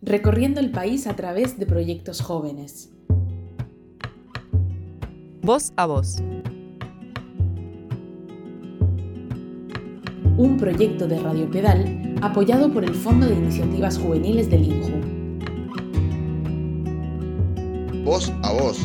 recorriendo el país a través de proyectos jóvenes. Voz a Voz. Un proyecto de Radio Pedal apoyado por el Fondo de Iniciativas Juveniles del INJU. Voz a Voz.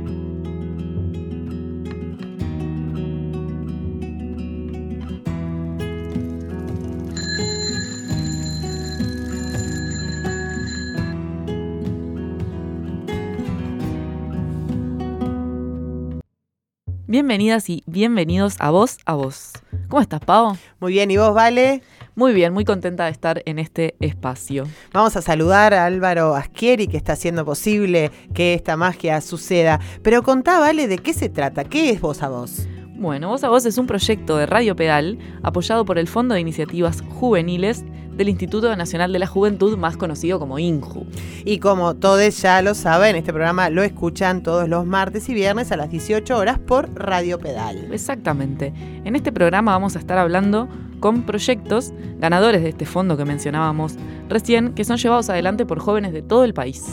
Bienvenidas y bienvenidos a Voz a Voz. ¿Cómo estás, Pau? Muy bien, ¿y vos, Vale? Muy bien, muy contenta de estar en este espacio. Vamos a saludar a Álvaro Aschieri, que está haciendo posible que esta magia suceda. Pero contá, Vale, ¿de qué se trata? ¿Qué es Voz a Voz? Bueno, Voz a Voz es un proyecto de Radio Pedal apoyado por el Fondo de Iniciativas Juveniles del Instituto Nacional de la Juventud, más conocido como INJU. Y como todos ya lo saben, este programa lo escuchan todos los martes y viernes a las 18 horas por Radio Pedal. Exactamente. En este programa vamos a estar hablando con proyectos ganadores de este fondo que mencionábamos recién, que son llevados adelante por jóvenes de todo el país.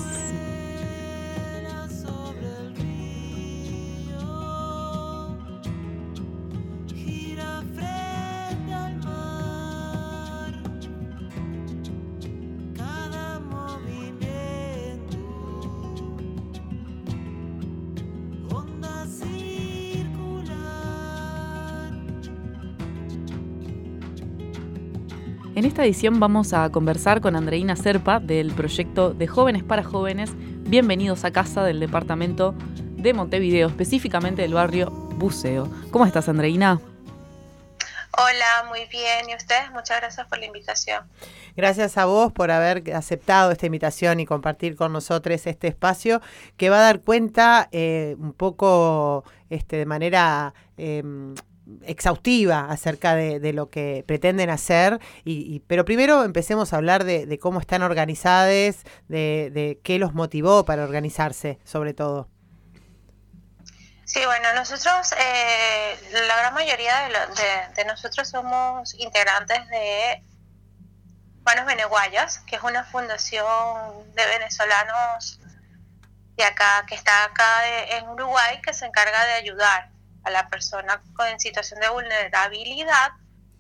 En esta edición vamos a conversar con Andreina Serpa del proyecto de Jóvenes para Jóvenes, Bienvenidos a Casa del departamento de Montevideo, específicamente del barrio Buceo. ¿Cómo estás, Andreina? Hola, muy bien. ¿Y ustedes? Muchas gracias por la invitación. Gracias a vos por haber aceptado esta invitación y compartir con nosotros este espacio que va a dar cuenta un poco de manera exhaustiva acerca de lo que pretenden hacer, pero primero empecemos a hablar de cómo están organizadas, de qué los motivó para organizarse, sobre todo. Sí, bueno, nosotros, la gran mayoría de nosotros somos integrantes de Manos Beneguayas, que es una fundación de venezolanos de acá, que está acá en Uruguay, que se encarga de ayudar a la persona en situación de vulnerabilidad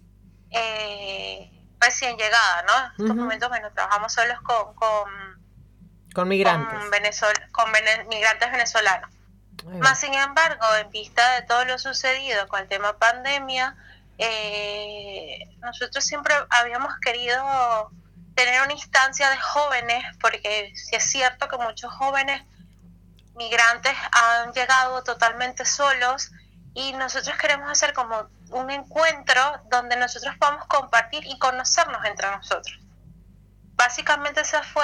recién llegada, ¿no? En estos momentos, bueno, trabajamos solos con migrantes. Con migrantes venezolanos. Más sin embargo, en vista de todo lo sucedido con el tema pandemia, nosotros siempre habíamos querido tener una instancia de jóvenes, porque sí es cierto que muchos jóvenes migrantes han llegado totalmente solos, y nosotros queremos hacer como un encuentro donde nosotros podamos compartir y conocernos entre nosotros. Básicamente ese fue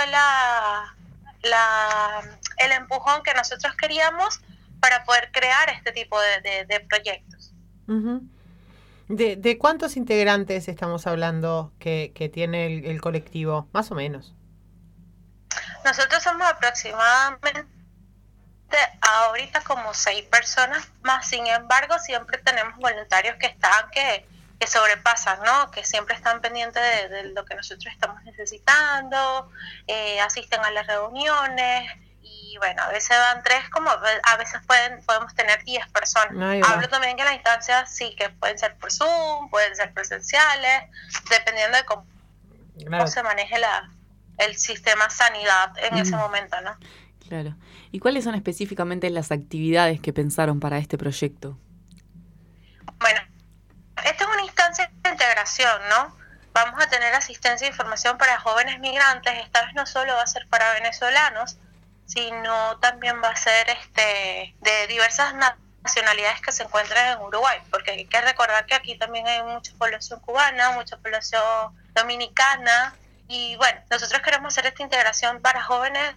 el empujón que nosotros queríamos para poder crear este tipo de proyectos. Uh-huh. ¿De cuántos integrantes estamos hablando que tiene el colectivo, más o menos? Nosotros somos aproximadamente ahorita como 6 personas, más sin embargo siempre tenemos voluntarios que sobrepasan, ¿no? Que siempre están pendientes de lo que nosotros estamos necesitando, asisten a las reuniones, y bueno, a veces van 3, como a veces podemos tener 10 personas. Hablo también que las instancias sí que pueden ser por Zoom, pueden ser presenciales, dependiendo de cómo se maneje el sistema sanidad en ese momento, ¿no? Claro. ¿Y cuáles son específicamente las actividades que pensaron para este proyecto? Bueno, esta es una instancia de integración, ¿no? Vamos a tener asistencia e información para jóvenes migrantes. Esta vez no solo va a ser para venezolanos, sino también va a ser de diversas nacionalidades que se encuentran en Uruguay, porque hay que recordar que aquí también hay mucha población cubana, mucha población dominicana, y bueno, nosotros queremos hacer esta integración para jóvenes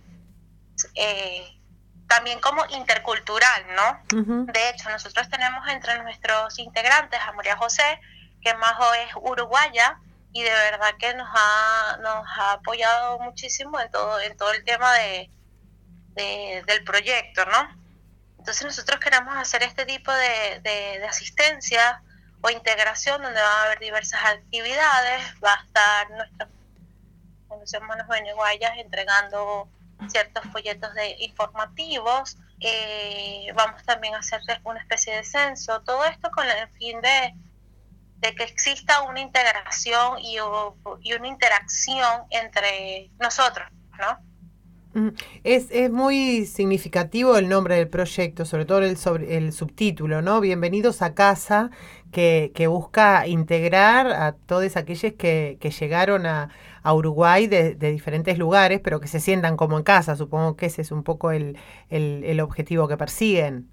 también como intercultural, ¿no? Uh-huh. De hecho, nosotros tenemos entre nuestros integrantes a María José, que Majo es uruguaya, y de verdad que nos ha apoyado muchísimo en todo el tema del proyecto, ¿no? Entonces nosotros queremos hacer este tipo de asistencia o integración donde va a haber diversas actividades. Va a estar Fundación Manos Beneguayas, entregando ciertos folletos informativos. Vamos también a hacer una especie de censo, todo esto con el fin de que exista una integración y una interacción entre nosotros, ¿no? Es muy significativo el nombre del proyecto, sobre todo el subtítulo, ¿no? Bienvenidos a casa, que busca integrar a todos aquellos que llegaron a Uruguay de diferentes lugares, pero que se sientan como en casa. Supongo que ese es un poco el objetivo que persiguen.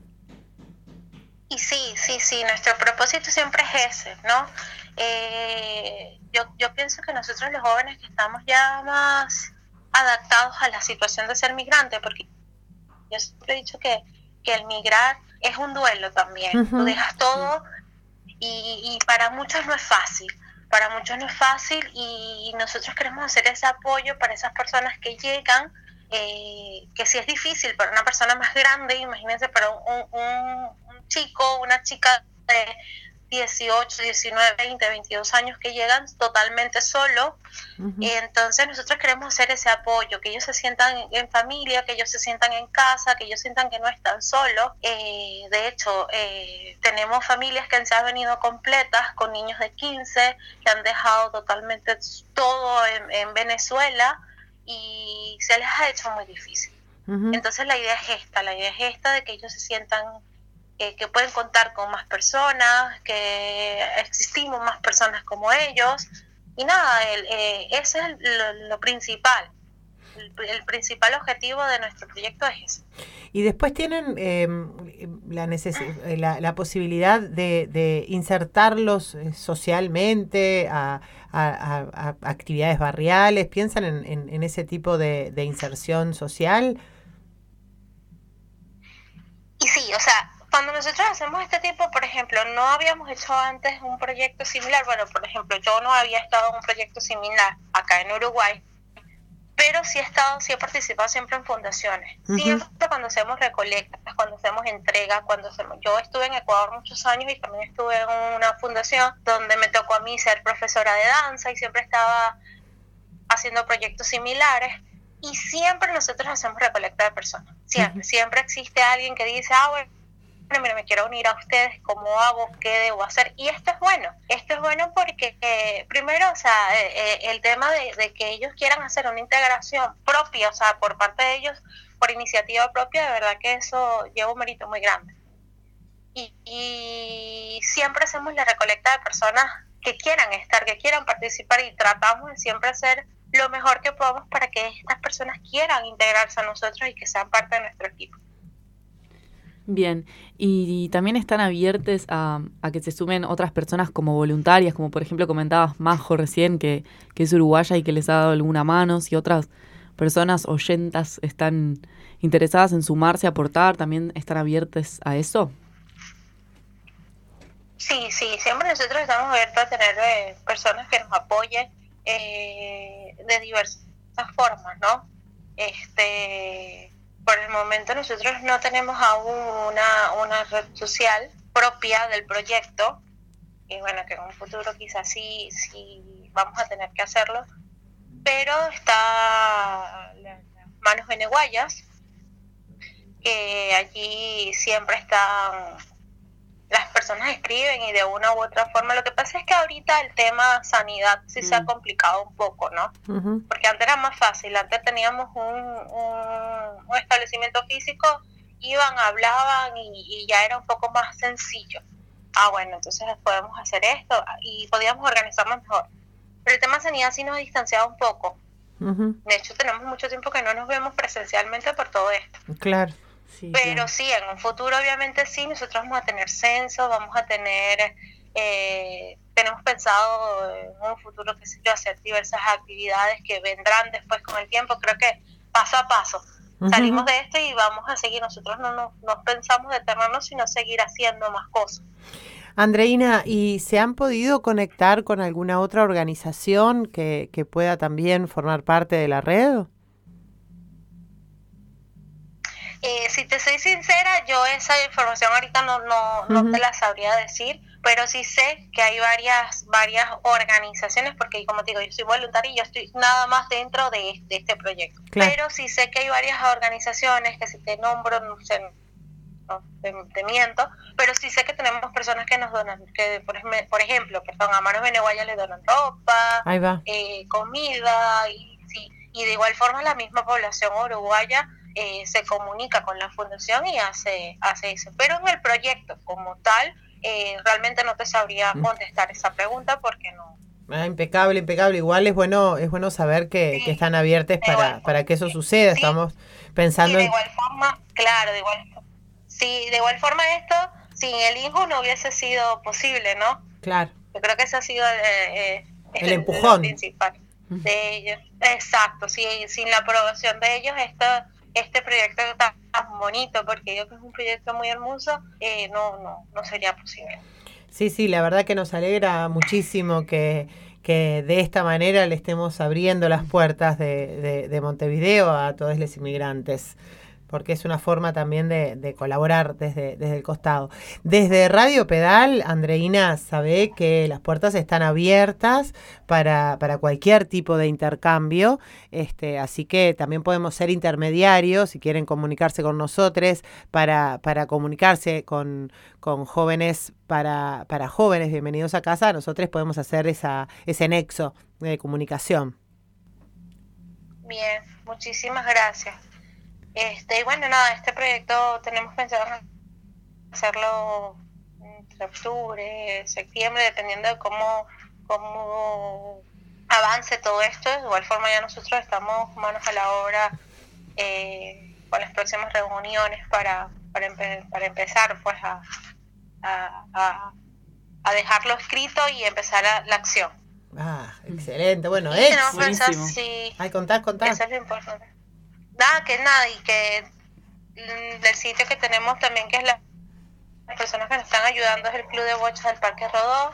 Y sí, nuestro propósito siempre es ese, ¿no? Yo pienso que nosotros los jóvenes que estamos ya más adaptados a la situación de ser migrante, porque yo siempre he dicho que el migrar es un duelo también. Uh-huh. Tú dejas todo y para muchos no es fácil. Y nosotros queremos hacer ese apoyo para esas personas que llegan, que sí es difícil para una persona más grande, imagínense, para un chico, una chica de 18, 19, 20, 22 años que llegan totalmente solos. Uh-huh. Entonces nosotros queremos hacer ese apoyo, que ellos se sientan en familia, que ellos se sientan en casa, que ellos sientan que no están solos. De hecho, tenemos familias que se han venido completas con niños de 15 que han dejado totalmente todo en Venezuela y se les ha hecho muy difícil. Uh-huh. Entonces la idea es esta de que ellos se sientan que pueden contar con más personas, que existimos más personas como ellos, y nada, ese es lo principal. El principal objetivo de nuestro proyecto es ese. Y después tienen la posibilidad de insertarlos socialmente a actividades barriales. ¿Piensan en ese tipo de inserción social? Y sí, o sea, cuando nosotros hacemos este tipo, por ejemplo, no habíamos hecho antes un proyecto similar. Bueno, por ejemplo, yo no había estado en un proyecto similar acá en Uruguay, pero sí he participado siempre en fundaciones. Uh-huh. Siempre cuando hacemos recolectas, cuando hacemos entregas, yo estuve en Ecuador muchos años y también estuve en una fundación donde me tocó a mí ser profesora de danza y siempre estaba haciendo proyectos similares. Y siempre nosotros hacemos recolecta de personas. Siempre existe alguien que dice, bueno, mira, me quiero unir a ustedes, ¿cómo hago? ¿Qué debo hacer? Y esto es bueno porque primero, o sea, el tema de que ellos quieran hacer una integración propia, o sea, por parte de ellos, por iniciativa propia, de verdad que eso lleva un mérito muy grande. Y siempre hacemos la recolecta de personas que quieran estar, que quieran participar, y tratamos de siempre hacer lo mejor que podamos para que estas personas quieran integrarse a nosotros y que sean parte de nuestro equipo. Bien, y también están abiertos a que se sumen otras personas como voluntarias, como por ejemplo comentabas Majo recién, que es uruguaya y que les ha dado alguna mano. Si otras personas oyentas están interesadas en sumarse, aportar, ¿también están abiertos a eso? Sí, siempre nosotros estamos abiertos a tener personas que nos apoyen de diversas formas, ¿no? Por el momento nosotros no tenemos aún una red social propia del proyecto, y bueno, que en un futuro quizás sí vamos a tener que hacerlo, pero está las Manos Beneguayas, que allí siempre están, las personas escriben y de una u otra forma. Lo que pasa es que ahorita el tema sanidad sí se ha complicado un poco, ¿no? Uh-huh. Porque antes era más fácil, antes teníamos un establecimiento físico, iban, hablaban y ya era un poco más sencillo. Bueno, entonces podemos hacer esto y podíamos organizarnos mejor. Pero el tema sanidad sí nos ha distanciado un poco. Uh-huh. De hecho, tenemos mucho tiempo que no nos vemos presencialmente por todo esto. Claro. Sí, pero claro, sí, en un futuro obviamente sí, nosotros vamos a tener censo, vamos a tener, tenemos pensado en un futuro, qué sé yo, hacer diversas actividades que vendrán después con el tiempo. Creo que paso a paso salimos de esto y vamos a seguir. Nosotros no pensamos detenernos, sino seguir haciendo más cosas. Andreina, ¿y se han podido conectar con alguna otra organización que pueda también formar parte de la red? Si te soy sincera, yo esa información ahorita no te la sabría decir, pero sí sé que hay varias organizaciones, porque como te digo, yo soy voluntaria y yo estoy nada más dentro de este proyecto. Claro. Pero sí sé que hay varias organizaciones que si te nombro, no sé, no, te miento, pero sí sé que tenemos personas que nos donan, que por ejemplo, a Manos Beneguaya le donan ropa, Ahí va. comida, y de igual forma la misma población uruguaya se comunica con la fundación y hace eso. Pero en el proyecto como tal, realmente no te sabría contestar esa pregunta porque no. Impecable. Igual es bueno saber que están abiertas para que eso suceda. Sí, Estamos pensando de igual forma, claro, de igual forma esto, sin el INJU no hubiese sido posible, ¿no? Claro. Yo creo que ese ha sido el empujón lo principal de ellos. Exacto, sin la aprobación de ellos, este proyecto tan bonito, porque yo que es un proyecto muy hermoso, no sería posible. Sí, la verdad que nos alegra muchísimo que de esta manera le estemos abriendo las puertas de Montevideo a todos los inmigrantes, porque es una forma también de colaborar desde el costado. Desde Radio Pedal, Andreina sabe que las puertas están abiertas para cualquier tipo de intercambio, así que también podemos ser intermediarios si quieren comunicarse con nosotros para comunicarse con jóvenes para jóvenes. Bienvenidos a casa. Nosotros podemos hacer ese nexo de comunicación. Bien, muchísimas gracias. Y bueno, nada, este proyecto tenemos pensado hacerlo entre octubre, septiembre, dependiendo de cómo avance todo esto. De igual forma ya nosotros estamos manos a la obra con las próximas reuniones para empezar pues a dejarlo escrito y empezar la acción. Excelente, bueno, tenemos pensado, sí. Ay, contá. Eso es lo importante. Y que del sitio que tenemos también, que es las personas que nos están ayudando, es el Club de Bochas del Parque Rodó,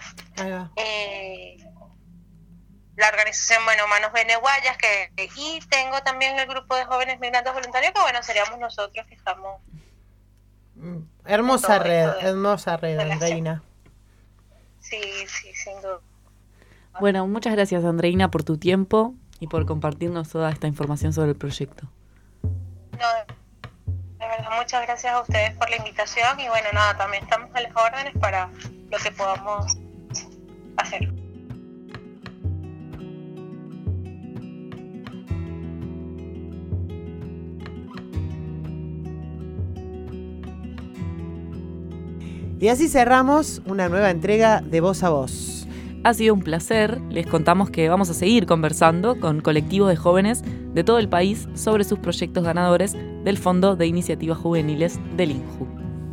la organización Manos Beneguayas, y tengo también el grupo de jóvenes migrantes voluntarios, que seríamos nosotros que estamos. Hermosa red, Andreina. Sí, sin duda. Bueno, muchas gracias, Andreina, por tu tiempo y por compartirnos toda esta información sobre el proyecto. No, de verdad, muchas gracias a ustedes por la invitación y bueno, nada, también estamos a las órdenes para lo que podamos hacer. Y así cerramos una nueva entrega de Voz a Voz. Ha sido un placer. Les contamos que vamos a seguir conversando con colectivos de jóvenes de todo el país sobre sus proyectos ganadores del Fondo de Iniciativas Juveniles del INJU.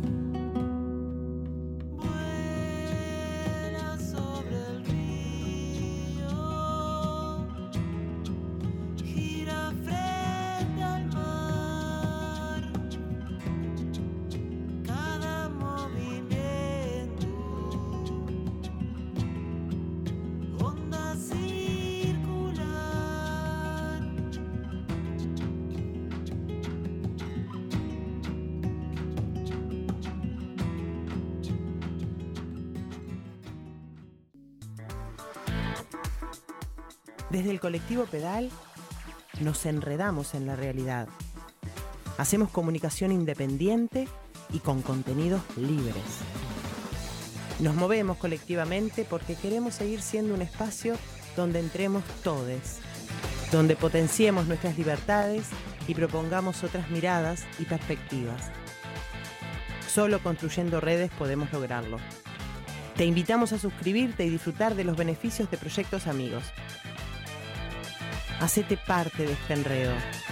Desde el colectivo Pedal nos enredamos en la realidad. Hacemos comunicación independiente y con contenidos libres. Nos movemos colectivamente porque queremos seguir siendo un espacio donde entremos todes, donde potenciemos nuestras libertades y propongamos otras miradas y perspectivas. Solo construyendo redes podemos lograrlo. Te invitamos a suscribirte y disfrutar de los beneficios de Proyectos Amigos. Hacete parte de este enredo.